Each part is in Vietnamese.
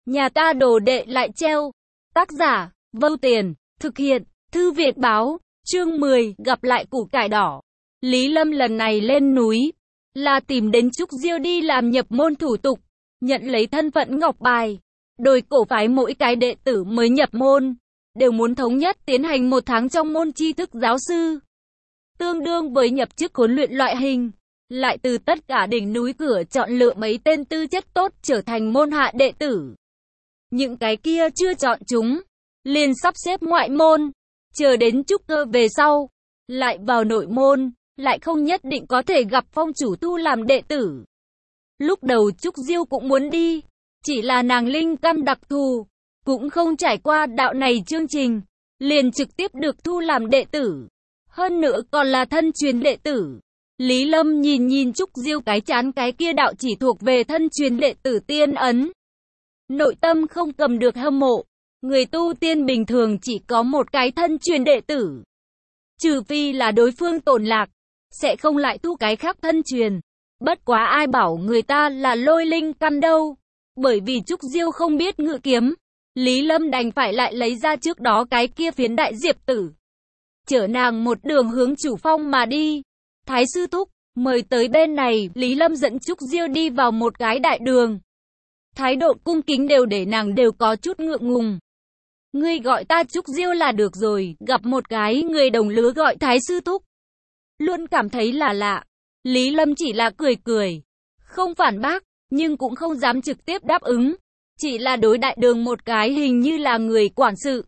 Nhà ta đồ đệ lại treo. Tác giả, Vâu Tiền, thực hiện, Thư viện báo, chương 10, gặp lại củ cải đỏ. Lý Lâm lần này lên núi, là tìm đến Trúc Diêu đi làm nhập môn thủ tục, nhận lấy thân phận ngọc bài. Đôi cổ phái mỗi cái đệ tử mới nhập môn, đều muốn thống nhất tiến hành 1 tháng trong môn tri thức giáo sư. Tương đương với nhập chức huấn luyện loại hình, lại từ tất cả đỉnh núi cửa chọn lựa mấy tên tư chất tốt trở thành môn hạ đệ tử. Những cái kia chưa chọn chúng, liền sắp xếp ngoại môn, chờ đến trúc cơ về sau, lại vào nội môn, lại không nhất định có thể gặp phong chủ tu làm đệ tử. Lúc đầu Trúc Diêu cũng muốn đi, chỉ là nàng linh căn đặc thù, cũng không trải qua đạo này chương trình, liền trực tiếp được thu làm đệ tử. Hơn nữa còn là thân truyền đệ tử. Lý Lâm nhìn Trúc Diêu cái chán cái kia đạo chỉ thuộc về thân truyền đệ tử tiên ấn. Nội tâm không cầm được hâm mộ. Người tu tiên bình thường chỉ có một cái thân truyền đệ tử. Trừ phi là đối phương tổn lạc, sẽ không lại thu cái khác thân truyền. Bất quá ai bảo người ta là lôi linh căn đâu. Bởi vì Trúc Diêu không biết ngự kiếm, Lý Lâm đành phải lại lấy ra trước đó cái kia phiến đại diệp tử, chở nàng một đường hướng chủ phong mà đi. Thái sư thúc, mời tới bên này. Lý Lâm dẫn Trúc Diêu đi vào một cái đại đường. Thái độ cung kính đều để nàng đều có chút ngượng ngùng. Ngươi gọi ta Trúc Diêu là được rồi. Gặp một cái người đồng lứa gọi Thái sư thúc, luôn cảm thấy là lạ. Lý Lâm chỉ là cười, không phản bác, nhưng cũng không dám trực tiếp đáp ứng. Chỉ là đối đại đường một cái hình như là người quản sự,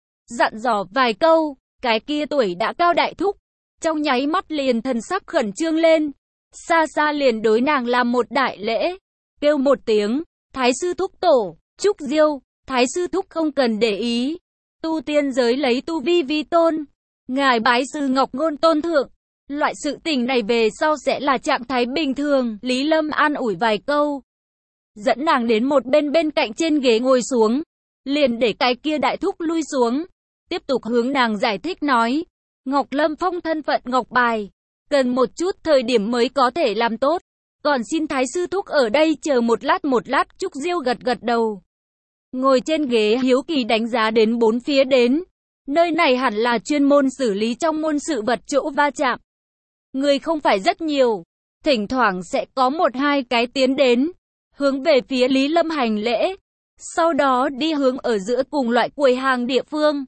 dặn dò vài câu. Cái kia tuổi đã cao đại thúc, trong nháy mắt liền thần sắc khẩn trương lên. Xa xa liền đối nàng làm một đại lễ, kêu một tiếng, Thái sư thúc tổ. Trúc Diêu, Thái sư thúc không cần để ý. Tu tiên giới lấy tu vi vi tôn, ngài bái sư ngọc ngôn tôn thượng. Loại sự tình này về sau sẽ là trạng thái bình thường. Lý Lâm an ủi vài câu, dẫn nàng đến một bên cạnh trên ghế ngồi xuống, liền để cái kia đại thúc lui xuống. Tiếp tục hướng nàng giải thích nói, Ngọc Lâm Phong thân phận ngọc bài, cần một chút thời điểm mới có thể làm tốt. Còn xin Thái sư thúc ở đây chờ một lát. Trúc Diêu gật đầu, ngồi trên ghế hiếu kỳ đánh giá đến bốn phía đến. Nơi này hẳn là chuyên môn xử lý trong môn sự vật chỗ va chạm. Người không phải rất nhiều, thỉnh thoảng sẽ có 1-2 cái tiến đến, hướng về phía Lý Lâm hành lễ, sau đó đi hướng ở giữa cùng loại quầy hàng địa phương.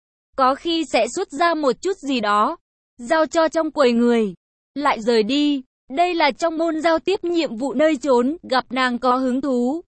Có khi sẽ xuất ra một chút gì đó, giao cho trong quầy người, lại rời đi. Đây là trong môn giao tiếp nhiệm vụ nơi trốn. Gặp nàng có hứng thú,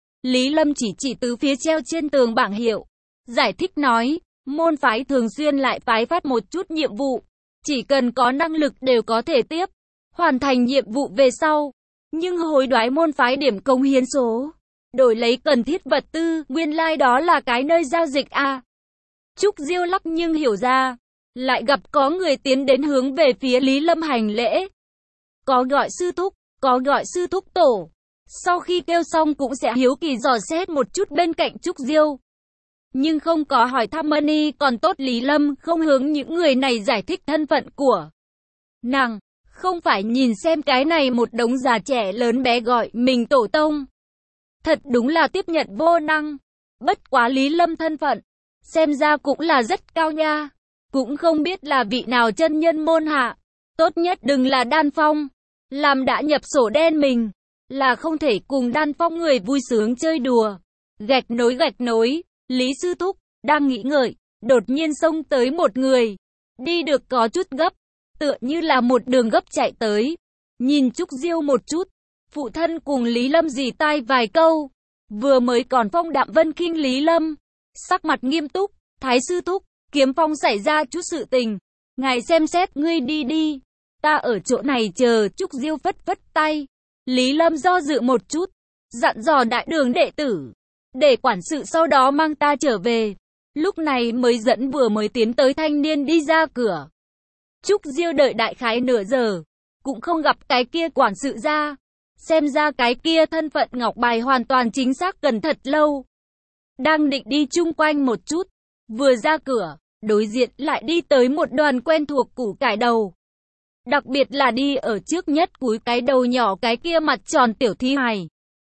Lý Lâm chỉ từ phía treo trên tường bảng hiệu, giải thích nói, môn phái thường xuyên lại phái phát một chút nhiệm vụ, chỉ cần có năng lực đều có thể tiếp. Hoàn thành nhiệm vụ về sau, nhưng hối đoái môn phái điểm công hiến số, đổi lấy cần thiết vật tư. Nguyên lai đó là cái nơi giao dịch à. Trúc Diêu lắc nhưng hiểu ra, lại gặp có người tiến đến hướng về phía Lý Lâm hành lễ. Có gọi sư thúc, có gọi sư thúc tổ. Sau khi kêu xong cũng sẽ hiếu kỳ dò xét một chút bên cạnh Trúc Diêu, nhưng không có hỏi thăm ân còn tốt. Lý Lâm không hướng những người này giải thích thân phận của nàng, không phải nhìn xem cái này một đống già trẻ lớn bé gọi mình tổ tông. Thật đúng là tiếp nhận vô năng. Bất quá Lý Lâm thân phận, xem ra cũng là rất cao nha. Cũng không biết là vị nào chân nhân môn hạ. Tốt nhất đừng là Đan Phong. Làm đã nhập sổ đen mình, là không thể cùng Đan Phong người vui sướng chơi đùa. Gạch nối, Lý sư thúc, đang nghĩ ngợi, đột nhiên xông tới một người. Đi được có chút gấp, tựa như là một đường gấp chạy tới. Nhìn Trúc Diêu một chút, phụ thân cùng Lý Lâm rỉ tai vài câu. Vừa mới còn phong đạm vân khinh Lý Lâm, sắc mặt nghiêm túc, Thái sư thúc, kiếm phong xảy ra chút sự tình, ngài xem xét. Ngươi đi, ta ở chỗ này chờ. Trúc Diêu phất tay. Lý Lâm do dự một chút, dặn dò đại đường đệ tử, để quản sự sau đó mang ta trở về. Lúc này mới dẫn vừa mới tiến tới thanh niên đi ra cửa. Trúc Diêu đợi đại khái nửa giờ, cũng không gặp cái kia quản sự ra. Xem ra cái kia thân phận ngọc bài hoàn toàn chính xác cần thật lâu. Đang định đi chung quanh một chút, vừa ra cửa, đối diện lại đi tới một đoàn quen thuộc củ cải đầu. Đặc biệt là đi ở trước nhất cúi cái đầu nhỏ cái kia mặt tròn tiểu thi hài.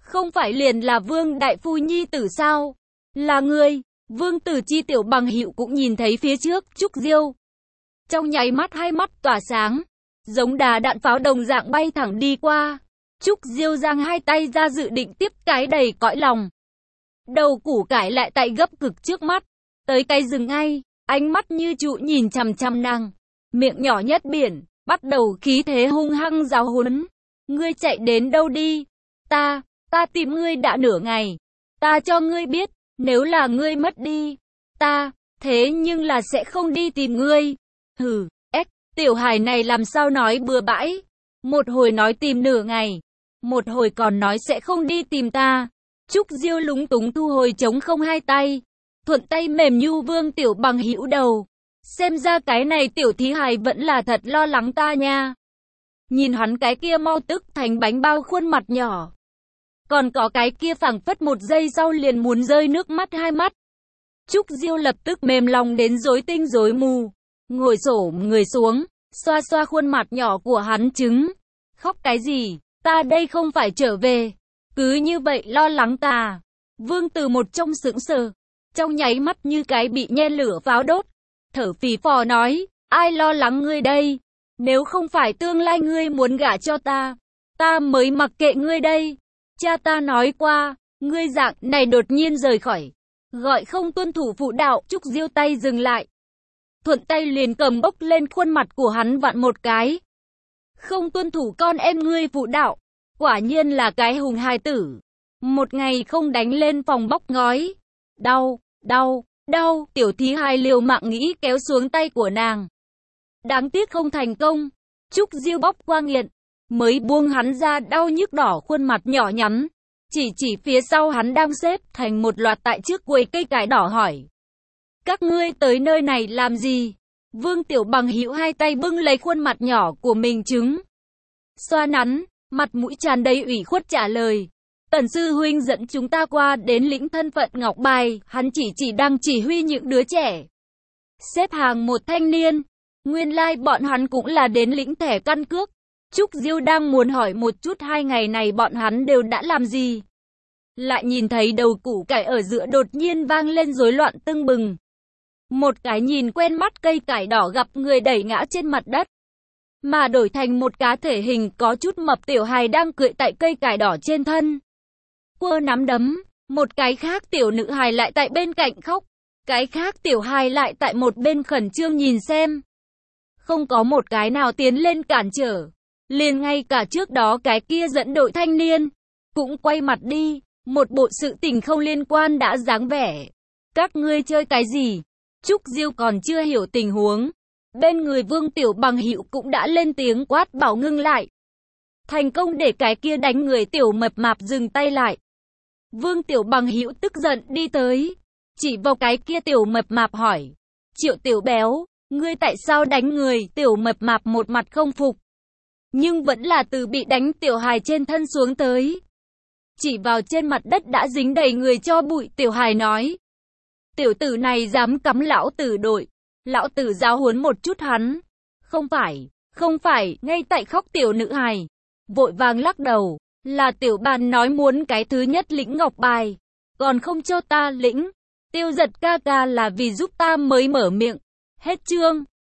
Không phải liền là Vương đại phu nhi tử sao? Là ngươi. Vương Tử Chi Tiểu Bằng Hữu cũng nhìn thấy phía trước Trúc Diêu. Trong nháy mắt hai mắt tỏa sáng, giống đà đạn pháo đồng dạng bay thẳng đi qua. Trúc Diêu giang hai tay ra dự định tiếp cái đầy cõi lòng. Đầu củ cải lại tại gấp cực trước mắt, tới cái dừng ngay, ánh mắt như trụ nhìn chằm chằm nàng, miệng nhỏ nhất biển, bắt đầu khí thế hung hăng giáo huấn. Ngươi chạy đến đâu đi? Ta tìm ngươi đã nửa ngày. Ta cho ngươi biết, nếu là ngươi mất đi, ta, thế nhưng là sẽ không đi tìm ngươi. Hừ, tiểu hài này làm sao nói bừa bãi. Một hồi nói tìm nửa ngày, một hồi còn nói sẽ không đi tìm ta. Trúc Diêu lúng túng thu hồi trống không hai tay, thuận tay mềm nhu Vương Tiểu Bằng Hữu đầu. Xem ra cái này tiểu thí hài vẫn là thật lo lắng ta nha. Nhìn hắn cái kia mau tức thành bánh bao khuôn mặt nhỏ, còn có cái kia phảng phất một giây sau liền muốn rơi nước mắt hai mắt. Trúc Diêu lập tức mềm lòng đến rối tinh rối mù, ngồi xổm người xuống, xoa xoa khuôn mặt nhỏ của hắn trứng. Khóc cái gì, ta đây không phải trở về, cứ như vậy lo lắng ta. Vương Từ một trong sững sờ, trong nháy mắt như cái bị nhen lửa pháo đốt, thở phì phò nói, ai lo lắng ngươi đây, nếu không phải tương lai ngươi muốn gả cho ta mới mặc kệ ngươi đây. Cha ta nói qua, ngươi dạng này đột nhiên rời khỏi, gọi không tuân thủ phụ đạo. Trúc Diêu tay dừng lại, thuận tay liền cầm bốc lên khuôn mặt của hắn vặn một cái. Không tuân thủ con em ngươi phụ đạo, quả nhiên là cái hùng hài tử. Một ngày không đánh lên phòng bóc ngói. Đau, tiểu thí hài liều mạng nghĩ kéo xuống tay của nàng. Đáng tiếc không thành công. Trúc Diêu bóc qua nghiện, mới buông hắn ra đau nhức đỏ khuôn mặt nhỏ nhắn. Chỉ phía sau hắn đang xếp thành một loạt tại trước quầy cây cải đỏ hỏi. Các ngươi tới nơi này làm gì? Vương Tiểu Bằng Hữu hai tay bưng lấy khuôn mặt nhỏ của mình trứng xoa nắn, mặt mũi tràn đầy ủy khuất trả lời. Tần sư huynh dẫn chúng ta qua đến lĩnh thân phận ngọc bài, hắn chỉ đang chỉ huy những đứa trẻ. Xếp hàng một thanh niên, nguyên lai bọn hắn cũng là đến lĩnh thẻ căn cước. Trúc Diêu đang muốn hỏi một chút 2 ngày này bọn hắn đều đã làm gì. Lại nhìn thấy đầu củ cải ở giữa đột nhiên vang lên rối loạn tưng bừng. Một cái nhìn quen mắt cây cải đỏ gặp người đẩy ngã trên mặt đất, mà đổi thành một cá thể hình có chút mập tiểu hài đang cưỡi tại cây cải đỏ trên thân. Quơ nắm đấm, một cái khác tiểu nữ hài lại tại bên cạnh khóc, cái khác tiểu hài lại tại một bên khẩn trương nhìn xem. Không có một cái nào tiến lên cản trở, liền ngay cả trước đó cái kia dẫn đội thanh niên cũng quay mặt đi, một bộ sự tình không liên quan đã dáng vẻ. Các ngươi chơi cái gì? Trúc Diêu còn chưa hiểu tình huống, bên người Vương Tiểu Bằng Hữu cũng đã lên tiếng quát bảo ngưng lại. Thành công để cái kia đánh người tiểu mập mạp dừng tay lại. Vương Tiểu Bằng Hữu tức giận đi tới, chỉ vào cái kia tiểu mập mạp hỏi. Triệu tiểu béo, ngươi tại sao đánh người? Tiểu mập mạp một mặt không phục, nhưng vẫn là từ bị đánh tiểu hài trên thân xuống tới. Chỉ vào trên mặt đất đã dính đầy người cho bụi, tiểu hài nói. Tiểu tử này dám cắm lão tử đội, lão tử giáo huấn một chút hắn. Không phải, ngay tại khóc tiểu nữ hài vội vàng lắc đầu, là tiểu bàn nói muốn cái thứ nhất lĩnh ngọc bài, còn không cho ta lĩnh. Tiêu Giật ca ca là vì giúp ta mới mở miệng. Hết chương.